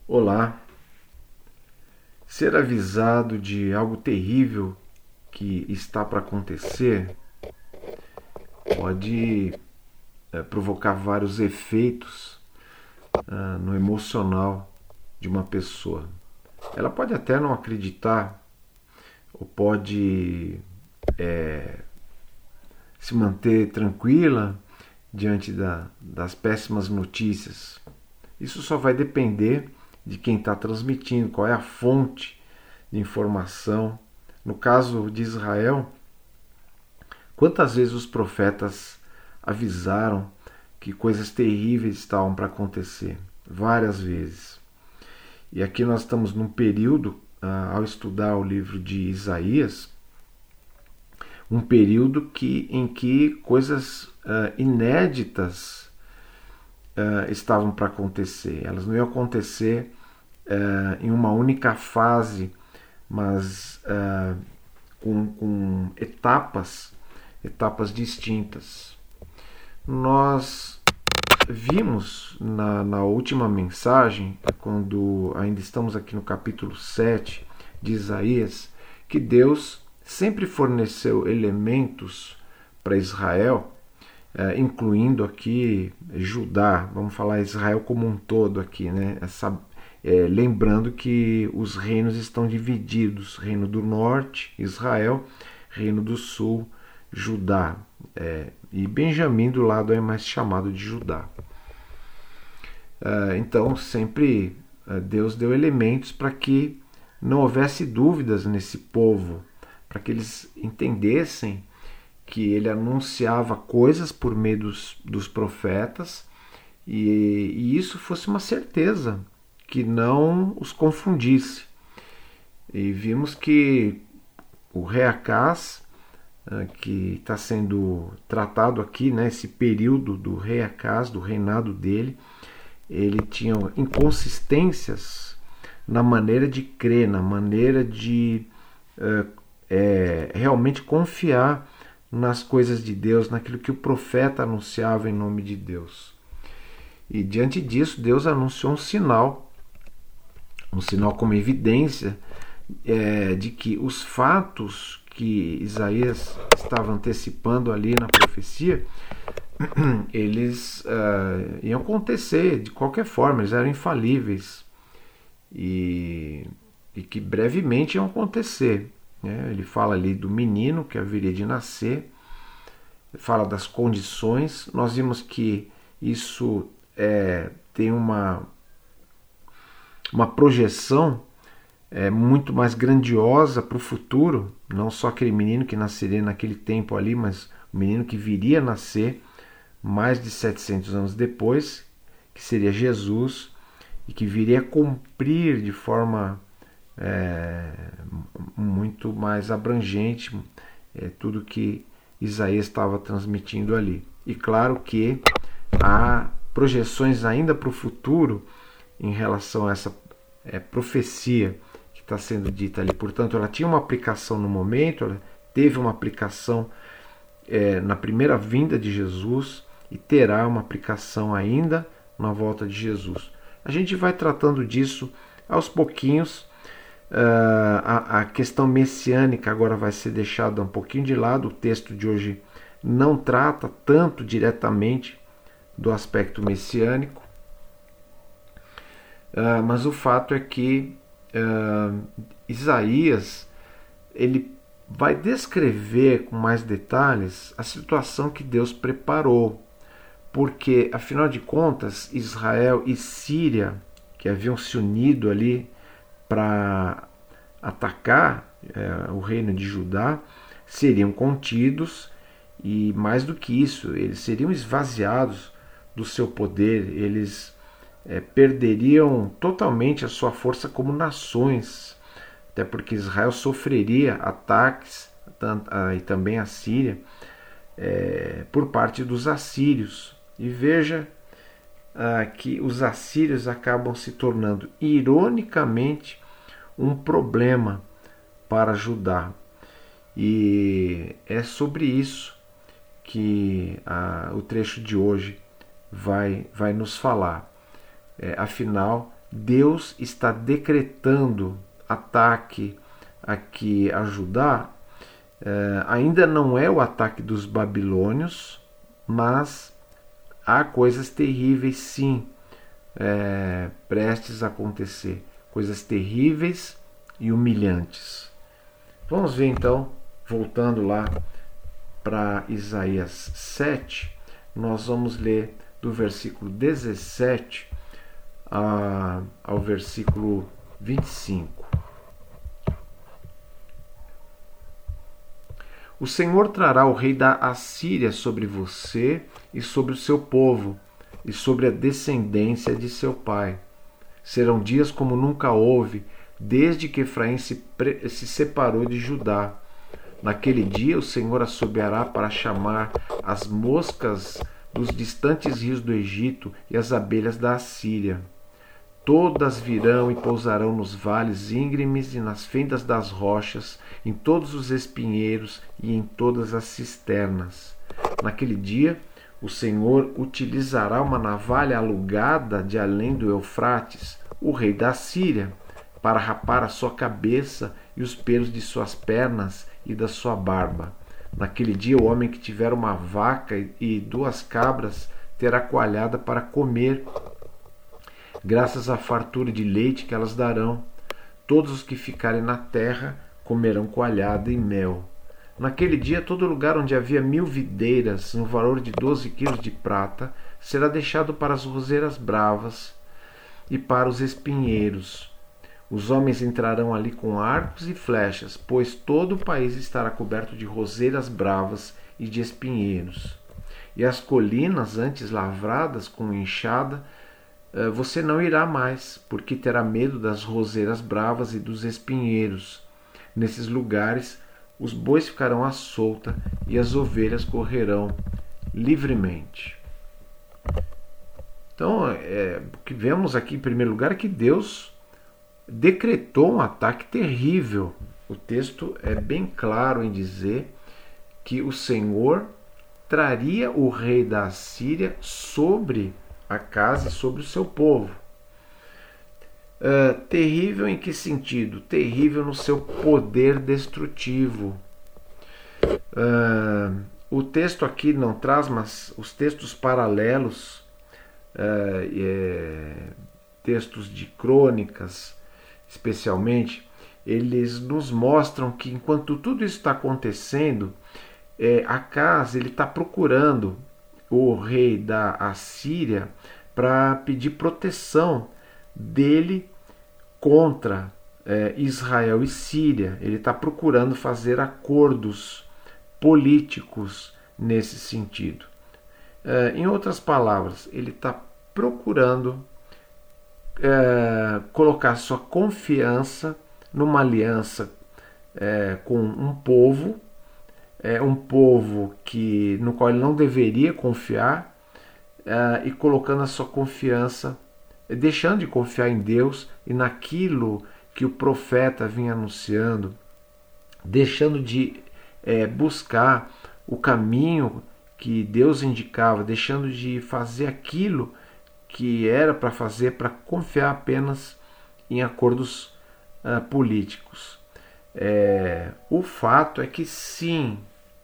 Olá, ser avisado de algo terrível que está para acontecer pode provocar vários efeitos no emocional de uma pessoa. Ela pode até não acreditar ou pode se manter tranquila diante das péssimas notícias. Isso só vai depender de quem está transmitindo, qual é a fonte de informação. No caso de Israel, quantas vezes os profetas avisaram que coisas terríveis estavam para acontecer? Várias vezes. E aqui nós estamos num período, ao estudar o livro de Isaías, um período em que coisas inéditas estavam para acontecer. Elas não iam acontecer em uma única fase, mas com etapas distintas. Nós vimos na última mensagem, quando ainda estamos aqui no capítulo 7 de Isaías, que Deus sempre forneceu elementos para Israel, incluindo aqui Judá. Vamos falar Israel como um todo aqui, né? Lembrando que os reinos estão divididos: Reino do Norte, Israel; Reino do Sul, Judá. E Benjamim do lado é mais chamado de Judá. Então sempre Deus deu elementos para que não houvesse dúvidas nesse povo, para que eles entendessem que ele anunciava coisas por meio dos profetas e isso fosse uma certeza, que não os confundisse. E vimos que o rei Acaz, que está sendo tratado aqui, né, esse período do rei Acaz, do reinado dele, ele tinha inconsistências na maneira de crer, na maneira de realmente confiar nas coisas de Deus, naquilo que o profeta anunciava em nome de Deus. E diante disso, Deus anunciou um sinal como evidência de que os fatos que Isaías estava antecipando ali na profecia, eles iam acontecer de qualquer forma, eles eram infalíveis e que brevemente iam acontecer. Ele fala ali do menino que haveria de nascer, fala das condições. Nós vimos que isso tem uma projeção muito mais grandiosa para o futuro, não só aquele menino que nasceria naquele tempo ali, mas o menino que viria a nascer mais de 700 anos depois, que seria Jesus, e que viria a cumprir de forma muito mais abrangente tudo que Isaías estava transmitindo ali. E claro que há projeções ainda para o futuro em relação a essa profecia que está sendo dita ali. Portanto, ela tinha uma aplicação no momento, ela teve uma aplicação na primeira vinda de Jesus e terá uma aplicação ainda na volta de Jesus. A gente vai tratando disso aos pouquinhos. A questão messiânica agora vai ser deixada um pouquinho de lado. O texto de hoje não trata tanto diretamente do aspecto messiânico, mas o fato é que Isaías ele vai descrever com mais detalhes a situação que Deus preparou, porque afinal de contas Israel e Síria, que haviam se unido ali para atacar o reino de Judá, seriam contidos e, mais do que isso, eles seriam esvaziados do seu poder, eles perderiam totalmente a sua força como nações, até porque Israel sofreria ataques, e também a Síria, por parte dos assírios. E veja que os assírios acabam se tornando, ironicamente, um problema para Judá. E é sobre isso que o trecho de hoje vai nos falar. Afinal, Deus está decretando ataque aqui a Judá. Ainda não é o ataque dos babilônios, mas há coisas terríveis sim prestes a acontecer. Coisas terríveis e humilhantes. Vamos ver então, voltando lá para Isaías 7, nós vamos ler do versículo 17 ao versículo 25. O Senhor trará o rei da Assíria sobre você e sobre o seu povo, e sobre a descendência de seu pai. Serão dias como nunca houve, desde que Efraim se separou de Judá. Naquele dia o Senhor assobiará para chamar as moscas dos distantes rios do Egito e as abelhas da Assíria. Todas virão e pousarão nos vales íngremes e nas fendas das rochas, em todos os espinheiros e em todas as cisternas. Naquele dia, o Senhor utilizará uma navalha alugada de além do Eufrates, o rei da Síria, para rapar a sua cabeça e os pelos de suas pernas e da sua barba. Naquele dia, o homem que tiver uma vaca e 2 cabras terá coalhada para comer, graças à fartura de leite que elas darão. Todos os que ficarem na terra comerão coalhada e mel. Naquele dia, todo lugar onde havia 1000 videiras, no valor de 12 quilos de prata, será deixado para as roseiras bravas e para os espinheiros. Os homens entrarão ali com arcos e flechas, pois todo o país estará coberto de roseiras bravas e de espinheiros. E as colinas, antes lavradas com enxada, você não irá mais, porque terá medo das roseiras bravas e dos espinheiros. Nesses lugares, os bois ficarão à solta e as ovelhas correrão livremente. Então, o que vemos aqui em primeiro lugar é que Deus decretou um ataque terrível. O texto é bem claro em dizer que o Senhor traria o rei da Assíria sobre a casa e sobre o seu povo. Terrível em que sentido? Terrível no seu poder destrutivo. O texto aqui não traz, mas os textos paralelos, textos de crônicas especialmente, eles nos mostram que enquanto tudo isso está acontecendo, Acaz está procurando o rei da Assíria para pedir proteção dele contra Israel e Síria. Ele está procurando fazer acordos políticos nesse sentido. Em outras palavras, ele está procurando colocar sua confiança numa aliança com um povo no qual ele não deveria confiar, e colocando a sua confiança, deixando de confiar em Deus e naquilo que o profeta vinha anunciando, deixando de buscar o caminho que Deus indicava, deixando de fazer aquilo que era para fazer, para confiar apenas em acordos políticos. O fato é que sim,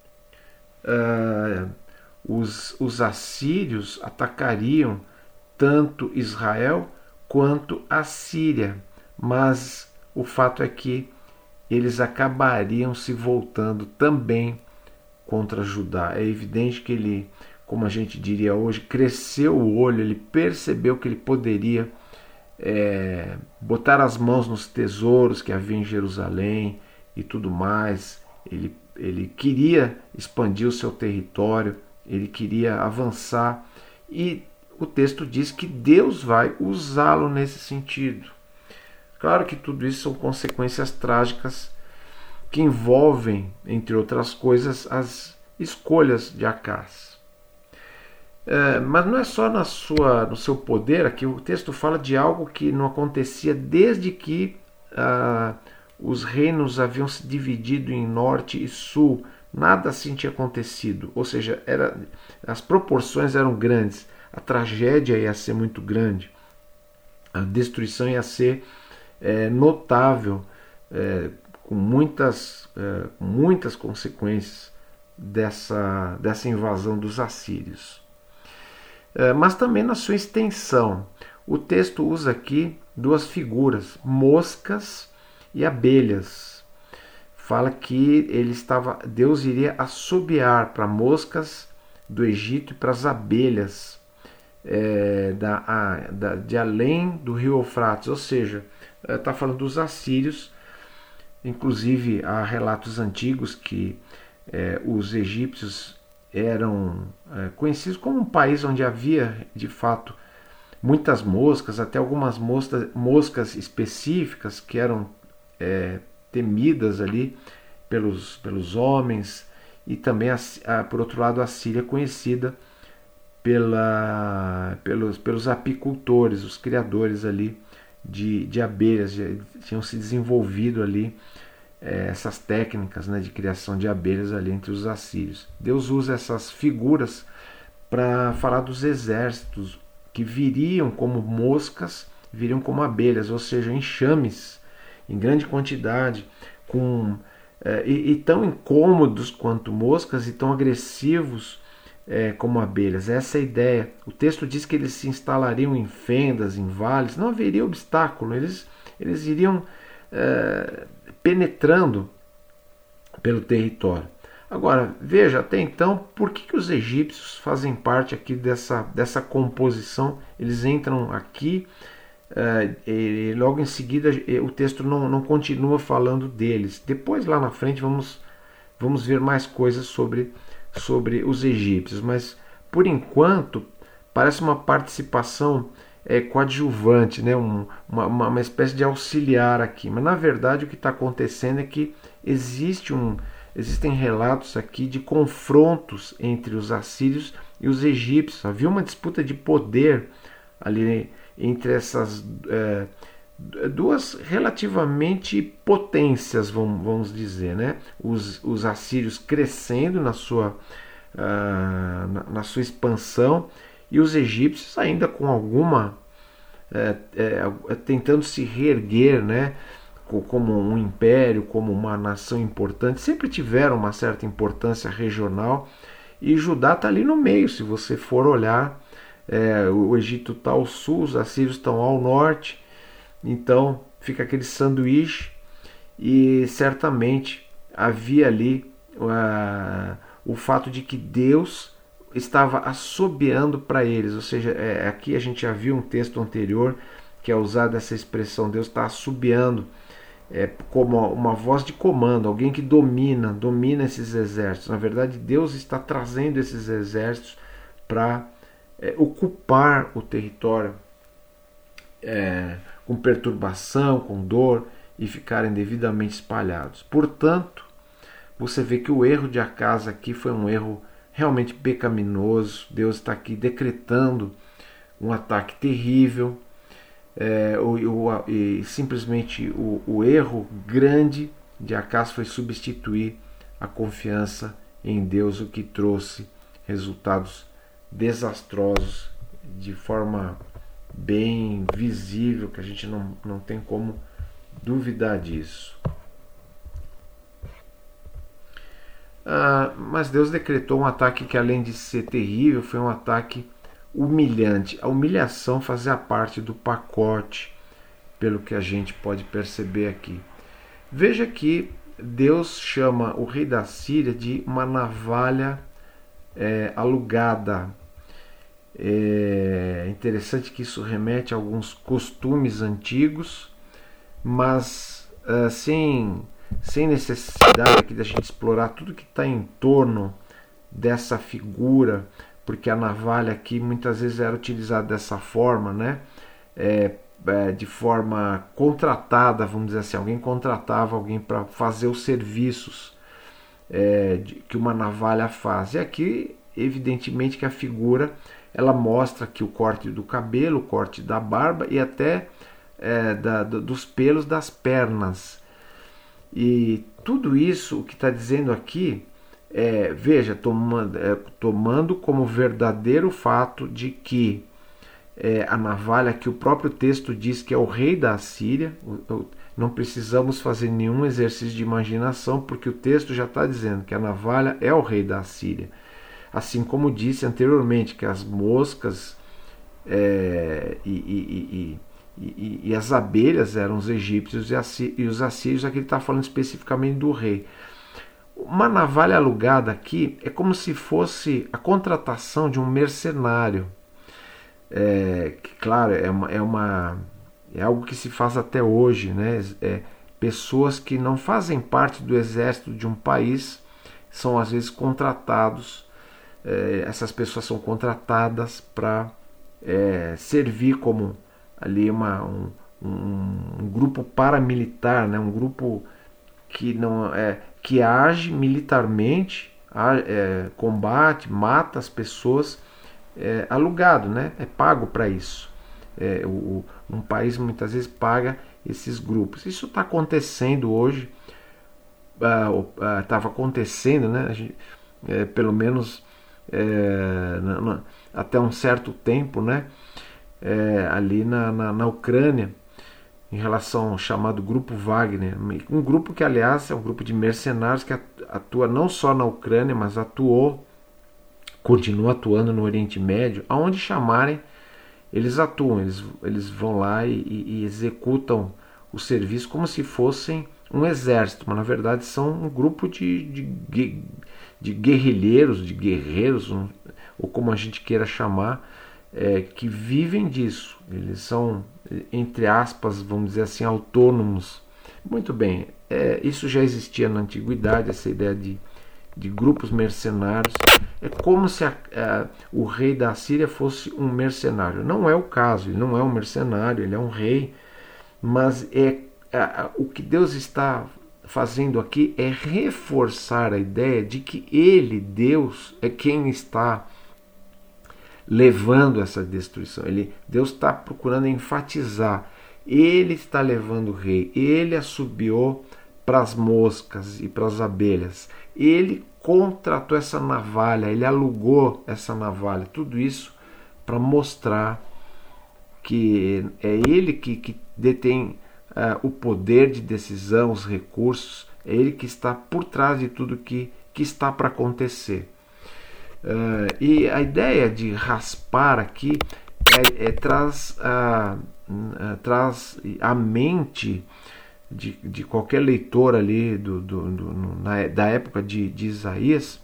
os assírios atacariam tanto Israel quanto a Síria, mas o fato é que eles acabariam se voltando também contra Judá. É evidente que ele, como a gente diria hoje, cresceu o olho, ele percebeu que ele poderia botar as mãos nos tesouros que havia em Jerusalém e tudo mais. Ele queria expandir o seu território, ele queria avançar, e o texto diz que Deus vai usá-lo nesse sentido. Claro que tudo isso são consequências trágicas que envolvem, entre outras coisas, as escolhas de Acaz. Mas não é só no seu poder. Aqui o texto fala de algo que não acontecia desde que os reinos haviam se dividido em norte e sul. Nada assim tinha acontecido, ou seja, as proporções eram grandes, a tragédia ia ser muito grande. A destruição ia ser notável, com muitas consequências dessa invasão dos assírios. Mas também na sua extensão. O texto usa aqui duas figuras, moscas e abelhas. Fala que Deus iria assobiar para moscas do Egito e para as abelhas de além do rio Eufrates, ou seja, está falando dos assírios. Inclusive há relatos antigos que os egípcios eram conhecidos como um país onde havia de fato muitas moscas, até algumas moscas específicas que eram temidas ali pelos homens, e também, por outro lado, a Síria conhecida pelos apicultores, os criadores ali de abelhas. Tinham se desenvolvido ali essas técnicas, né, de criação de abelhas ali entre os assírios. Deus usa essas figuras para falar dos exércitos que viriam como moscas, viriam como abelhas, ou seja, enxames em grande quantidade, e tão incômodos quanto moscas e tão agressivos como abelhas. Essa é a ideia. O texto diz que eles se instalariam em fendas, em vales, não haveria obstáculo, eles iriam penetrando pelo território. Agora, veja, até então, por que os egípcios fazem parte aqui dessa composição? Eles entram aqui e logo em seguida o texto não continua falando deles. Depois, lá na frente, vamos ver mais coisas sobre os egípcios, mas por enquanto parece uma participação coadjuvante, né? uma espécie de auxiliar aqui. Mas na verdade o que está acontecendo é que existem relatos aqui de confrontos entre os assírios e os egípcios. Havia uma disputa de poder ali entre essas duas relativamente potências, vamos dizer, né? Os assírios crescendo na sua expansão, e os egípcios ainda com alguma tentando se reerguer, né? Como um império, como uma nação importante. Sempre tiveram uma certa importância regional, e Judá está ali no meio. Se você for olhar, o Egito está ao sul, os assírios estão ao norte, então fica aquele sanduíche, e certamente havia ali o fato de que Deus estava assobiando para eles, ou seja, aqui a gente já viu um texto anterior que é usada essa expressão, Deus está assobiando, como uma voz de comando, alguém que domina esses exércitos. Na verdade, Deus está trazendo esses exércitos para ocupar o território com perturbação, com dor, e ficarem devidamente espalhados. Portanto, você vê que o erro de Acaz aqui foi um erro realmente pecaminoso. Deus está aqui decretando um ataque terrível, e simplesmente o erro grande de Acaz foi substituir a confiança em Deus, o que trouxe resultados desastrosos de forma bem visível, que a gente não tem como duvidar disso. Mas Deus decretou um ataque que, além de ser terrível, foi um ataque humilhante. A humilhação fazia parte do pacote, pelo que a gente pode perceber aqui. Veja que Deus chama o rei da Síria de uma navalha alugada. É interessante que isso remete a alguns costumes antigos, mas sem necessidade aqui da gente explorar tudo que está em torno dessa figura, porque a navalha aqui muitas vezes era utilizada dessa forma, né? De forma contratada, vamos dizer assim. Alguém contratava alguém para fazer os serviços que uma navalha faz. E aqui, evidentemente, que a figura ela mostra aqui o corte do cabelo, o corte da barba e até dos pelos das pernas. E tudo isso, o que está dizendo aqui, veja, tomando como verdadeiro fato de que a navalha que o próprio texto diz que é o rei da Assíria. Não precisamos fazer nenhum exercício de imaginação, porque o texto já está dizendo que a navalha é o rei da Assíria. Assim como disse anteriormente que as moscas e as abelhas eram os egípcios e os assírios. Aqui ele está falando especificamente do rei. Uma navalha alugada aqui é como se fosse a contratação de um mercenário. Que, claro, é algo que se faz até hoje, né? Pessoas que não fazem parte do exército de um país são às vezes contratados. Essas pessoas são contratadas para servir como ali um grupo paramilitar, né? Um grupo que não que age militarmente, combate, mata as pessoas, alugado, né? É pago para isso. Um país muitas vezes paga esses grupos. Isso está acontecendo hoje, estava acontecendo, né? Pelo menos até um certo tempo, né? Ali na Ucrânia, em relação ao chamado Grupo Wagner, um grupo que, aliás, é um grupo de mercenários que atua não só na Ucrânia, mas continua atuando no Oriente Médio. Aonde chamarem, eles atuam, eles vão lá e executam o serviço como se fossem um exército, mas na verdade são um grupo de guerrilheiros, de guerreiros, ou como a gente queira chamar, que vivem disso. Eles são, entre aspas, vamos dizer assim, autônomos. Muito bem, isso já existia na antiguidade, essa ideia de grupos mercenários. É como se o rei da Síria fosse um mercenário. Não é o caso, ele não é um mercenário, ele é um rei, mas o que Deus está fazendo aqui é reforçar a ideia de que ele, Deus, é quem está levando essa destruição. Deus está procurando enfatizar. Ele está levando o rei. Ele assobiou para as moscas e para as abelhas. Ele contratou essa navalha. Ele alugou essa navalha. Tudo isso para mostrar que é ele que detém o poder de decisão, os recursos. É ele que está por trás de tudo que está para acontecer. E a ideia de raspar aqui traz à mente de qualquer leitor ali da época de Isaías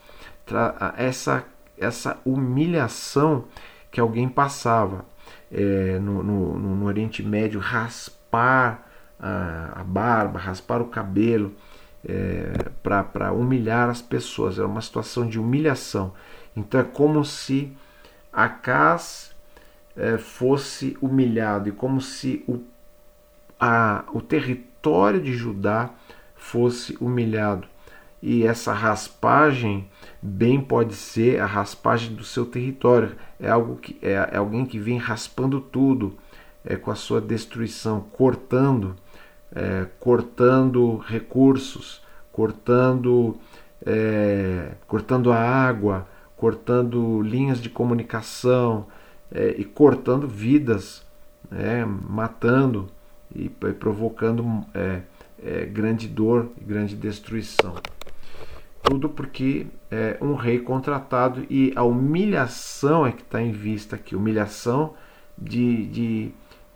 essa humilhação que alguém passava no Oriente Médio, raspar a barba, raspar o cabelo para humilhar as pessoas. Era uma situação de humilhação. Então é como se Acaz fosse humilhado e como se o território de Judá fosse humilhado. E essa raspagem bem pode ser a raspagem do seu território. É alguém que vem raspando tudo com a sua destruição, cortando recursos, cortando a água, cortando linhas de comunicação e cortando vidas, matando e provocando grande dor e grande destruição. Tudo porque um rei contratado, e a humilhação é que está em vista aqui, humilhação de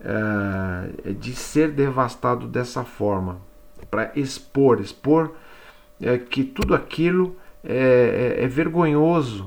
ser devastado dessa forma, para expor que tudo aquilo é vergonhoso.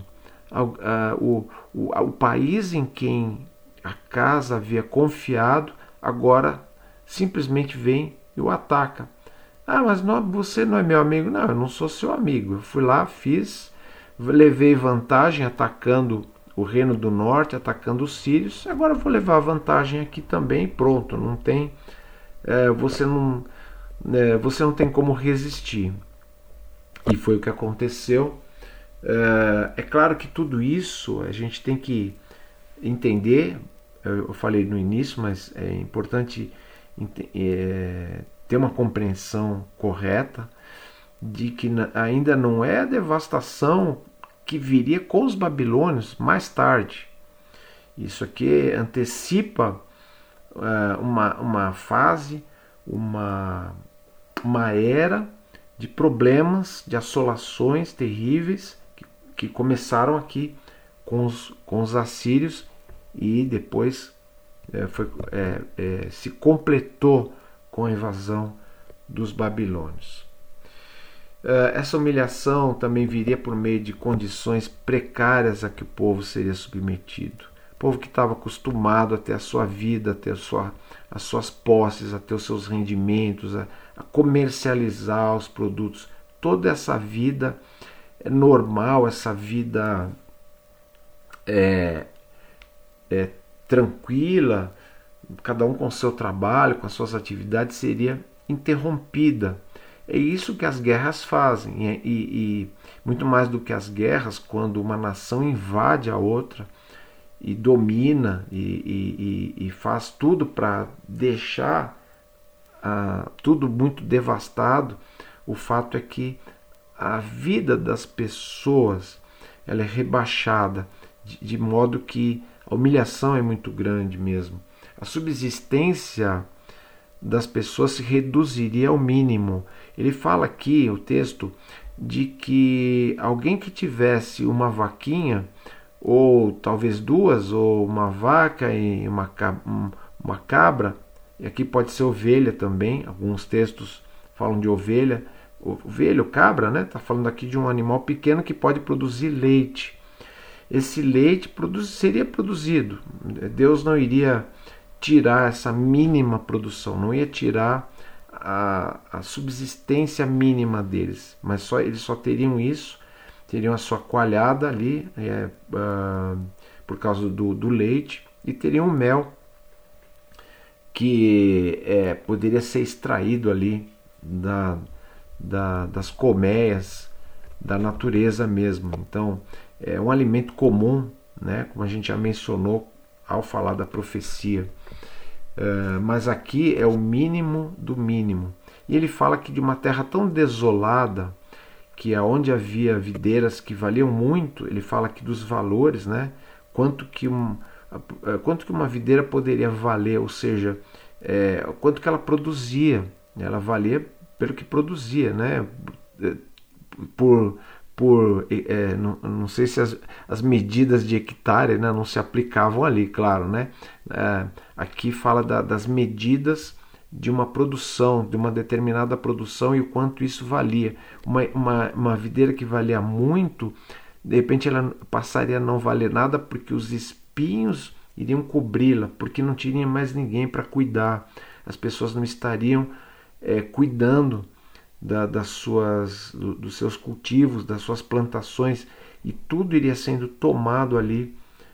O país em quem Acaz havia confiado agora simplesmente vem e o ataca. Mas você não é meu amigo. Não, eu não sou seu amigo. Eu fui lá, levei vantagem atacando o Reino do Norte, atacando os sírios. Agora eu vou levar vantagem aqui também e pronto. Não tem, você não tem como resistir. E foi o que aconteceu. É claro que tudo isso a gente tem que entender. Eu falei no início, mas é importante ter uma compreensão correta de que ainda não é a devastação que viria com os babilônios mais tarde. Isso aqui antecipa uma fase, uma era de problemas, de assolações terríveis que começaram aqui com os assírios e depois se completou com a invasão dos babilônios. Essa humilhação também viria por meio de condições precárias a que o povo seria submetido. O povo que estava acostumado a ter a sua vida, a ter as suas posses, a ter os seus rendimentos, a comercializar os produtos. Toda essa vida normal, essa vida tranquila, cada um com o seu trabalho, com as suas atividades, seria interrompida. É isso que as guerras fazem, e muito mais do que as guerras, quando uma nação invade a outra e domina e faz tudo para deixar tudo muito devastado, o fato é que a vida das pessoas ela é rebaixada, de modo que a humilhação é muito grande mesmo. A subsistência das pessoas se reduziria ao mínimo. Ele fala aqui, o texto, de que alguém que tivesse uma vaquinha, ou talvez duas, ou uma vaca e uma cabra, e aqui pode ser ovelha também, alguns textos falam de ovelha ou cabra, né? Está falando aqui de um animal pequeno que pode produzir leite. Esse leite seria produzido. Deus não iria tirar essa mínima produção, não ia tirar a subsistência mínima deles, mas eles só teriam isso, teriam a sua coalhada ali por causa do leite, e teriam mel que poderia ser extraído ali das colmeias da natureza mesmo. Então é um alimento comum, né, como a gente já mencionou ao falar da profecia. Mas aqui é o mínimo do mínimo. E ele fala que de uma terra tão desolada, que aonde havia videiras que valiam muito, ele fala aqui dos valores, né? Quanto que uma videira poderia valer, ou seja, quanto que ela produzia. Ela valia pelo que produzia, né? Não sei se as medidas de hectare, né, não se aplicavam ali, claro, né? Aqui fala das medidas de uma produção, de uma determinada produção, e o quanto isso valia. Uma videira que valia muito, de repente ela passaria a não valer nada, porque os espinhos iriam cobri-la, porque não tinha mais ninguém para cuidar. As pessoas não estariam cuidando dos seus cultivos, das suas plantações, e tudo iria sendo tomado ali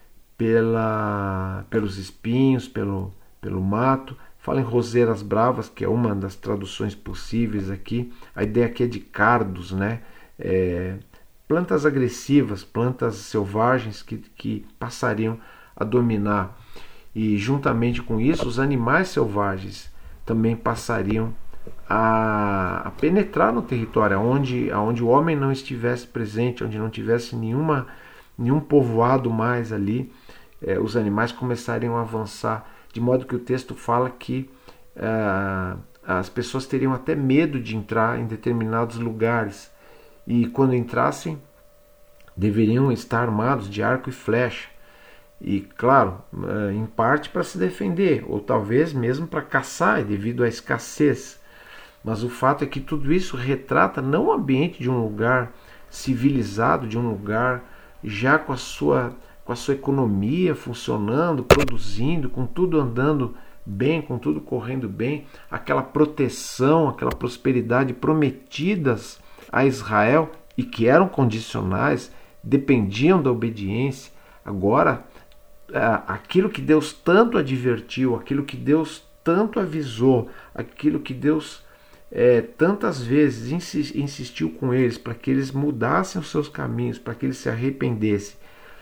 pelos espinhos, pelo mato. Fala em roseiras bravas, que é uma das traduções possíveis aqui. A ideia aqui é de cardos, né? Plantas agressivas, plantas selvagens que passariam a dominar. E juntamente com isso, os animais selvagens também passariam a penetrar no território, onde o homem não estivesse presente, onde não tivesse nenhum povoado mais ali, os animais começariam a avançar, de modo que o texto fala que as pessoas teriam até medo de entrar em determinados lugares, e quando entrassem deveriam estar armados de arco e flecha, e claro, em parte para se defender, ou talvez mesmo para caçar devido à escassez. Mas o fato é que tudo isso retrata não o ambiente de um lugar civilizado, de um lugar já com a sua economia funcionando, produzindo, com tudo andando bem, com tudo correndo bem, aquela proteção, aquela prosperidade prometidas a Israel e que eram condicionais, dependiam da obediência. Agora, aquilo que Deus tanto advertiu, aquilo que Deus tanto avisou, aquilo que Deus tantas vezes insistiu com eles para que eles mudassem os seus caminhos, para que eles se arrependessem,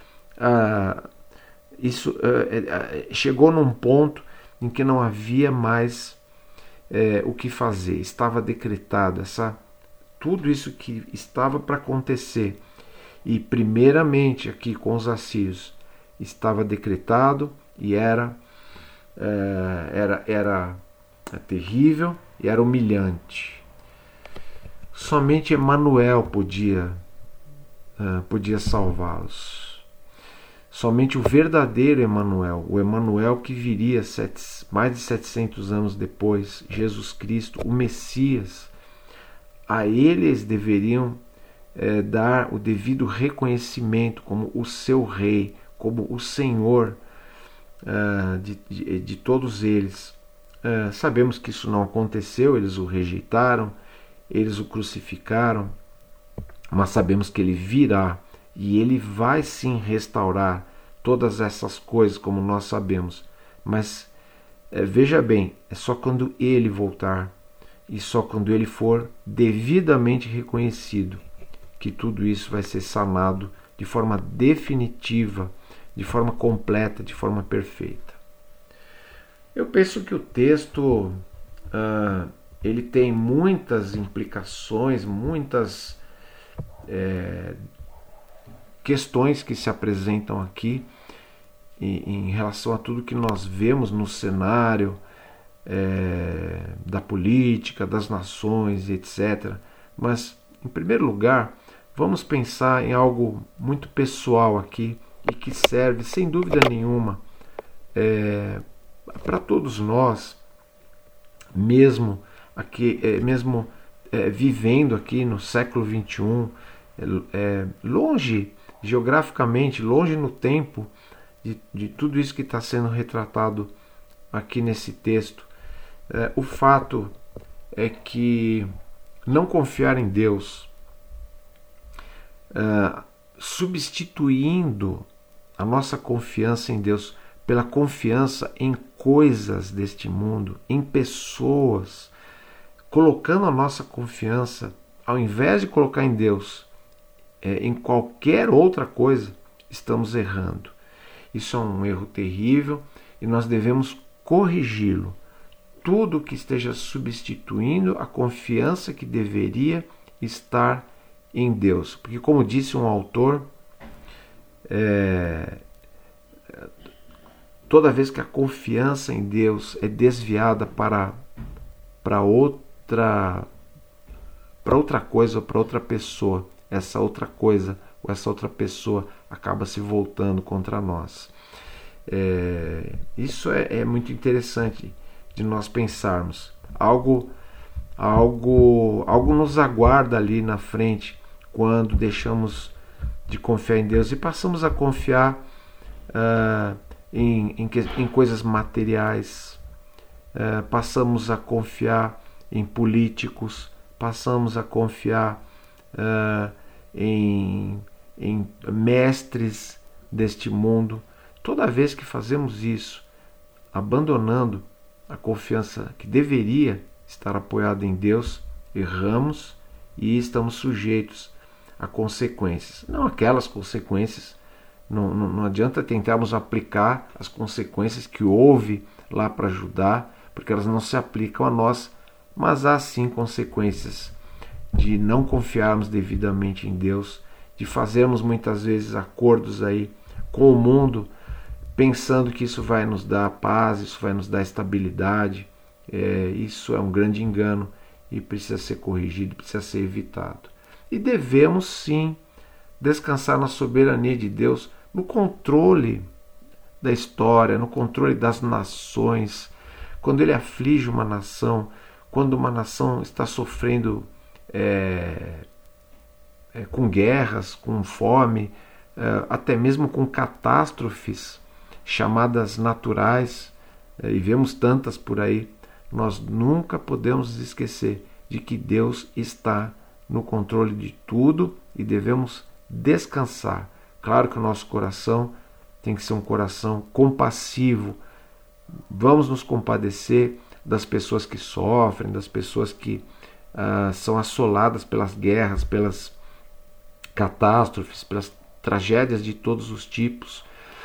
isso chegou num ponto em que não havia mais o que fazer. Estava decretado tudo isso que estava para acontecer. E primeiramente aqui com os assírios, estava decretado e era terrível e era humilhante. Somente Emanuel podia salvá-los. Somente o verdadeiro Emanuel, o Emanuel que viria mais de 700 anos depois, Jesus Cristo, o Messias, a ele eles deveriam dar o devido reconhecimento como o seu rei, como o Senhor de todos eles. Sabemos que isso não aconteceu, eles o rejeitaram, eles o crucificaram, mas sabemos que ele virá e ele vai sim restaurar todas essas coisas, como nós sabemos. Mas veja bem, é só quando ele voltar e só quando ele for devidamente reconhecido que tudo isso vai ser sanado de forma definitiva, de forma completa, de forma perfeita. Eu penso que o texto ele tem muitas implicações, muitas questões que se apresentam aqui em relação a tudo que nós vemos no cenário da política, das nações, etc. Mas, em primeiro lugar, vamos pensar em algo muito pessoal aqui e que serve, sem dúvida nenhuma, para todos nós, mesmo vivendo aqui no século XXI, longe geograficamente, longe no tempo de tudo isso que está sendo retratado aqui nesse texto. O fato é que não confiar em Deus, substituindo a nossa confiança em Deus pela confiança em coisas deste mundo, em pessoas, colocando a nossa confiança, ao invés de colocar em Deus, em qualquer outra coisa, estamos errando. Isso é um erro terrível e nós devemos corrigi-lo. Tudo que esteja substituindo a confiança que deveria estar em Deus. Porque, como disse um autor, toda vez que a confiança em Deus é desviada para outra coisa ou para outra pessoa, essa outra coisa ou essa outra pessoa acaba se voltando contra nós. Isso é muito interessante de nós pensarmos. Algo nos aguarda ali na frente quando deixamos de confiar em Deus e passamos a confiar em coisas materiais, passamos a confiar em políticos, passamos a confiar em mestres deste mundo. Toda vez que fazemos isso, abandonando a confiança que deveria estar apoiada em Deus, erramos e estamos sujeitos a consequências. Não aquelas consequências, não adianta tentarmos aplicar as consequências que houve lá para ajudar, porque elas não se aplicam a nós, mas há sim consequências de não confiarmos devidamente em Deus, de fazermos muitas vezes acordos aí com o mundo, pensando que isso vai nos dar paz, isso vai nos dar estabilidade. Isso é um grande engano e precisa ser corrigido, precisa ser evitado. E devemos sim descansar na soberania de Deus, no controle da história, no controle das nações. Quando Ele aflige uma nação, quando uma nação está sofrendo com guerras, com fome, até mesmo com catástrofes chamadas naturais, e vemos tantas por aí, nós nunca podemos esquecer de que Deus está no controle de tudo e devemos descansar. Claro que o nosso coração tem que ser um coração compassivo. Vamos nos compadecer das pessoas que sofrem, das pessoas que são assoladas pelas guerras, pelas catástrofes, pelas tragédias de todos os tipos,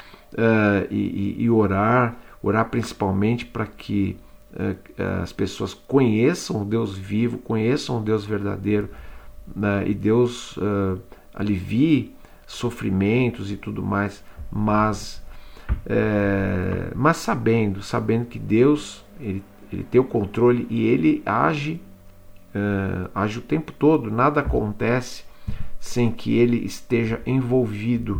e orar principalmente para que as pessoas conheçam o Deus vivo, conheçam o Deus verdadeiro, e Deus alivie sofrimentos e tudo mais, mas mas sabendo que Deus ele tem o controle e Ele age o tempo todo, nada acontece sem que Ele esteja envolvido.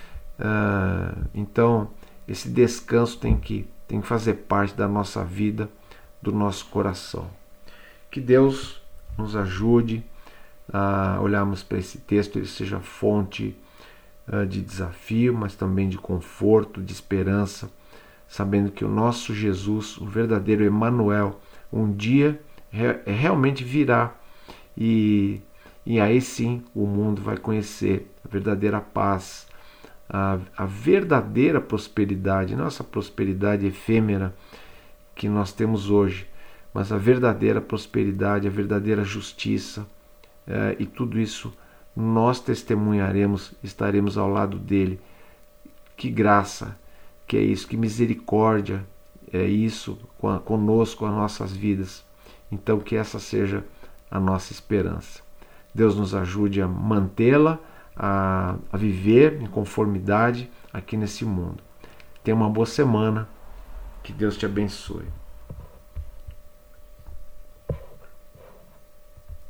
Então esse descanso tem que fazer parte da nossa vida, do nosso coração. Que Deus nos ajude a olharmos para esse texto, ele seja fonte de desafio, mas também de conforto, de esperança, sabendo que o nosso Jesus, o verdadeiro Emanuel, um dia realmente virá e aí sim o mundo vai conhecer a verdadeira paz, a verdadeira prosperidade, não essa prosperidade efêmera que nós temos hoje, mas a verdadeira prosperidade, a verdadeira justiça, e tudo isso nós testemunharemos, estaremos ao lado dele. Que graça, que é isso, que misericórdia é isso conosco, as nossas vidas. Então que essa seja a nossa esperança. Deus nos ajude a mantê-la, a viver em conformidade aqui nesse mundo. Tenha uma boa semana, que Deus te abençoe.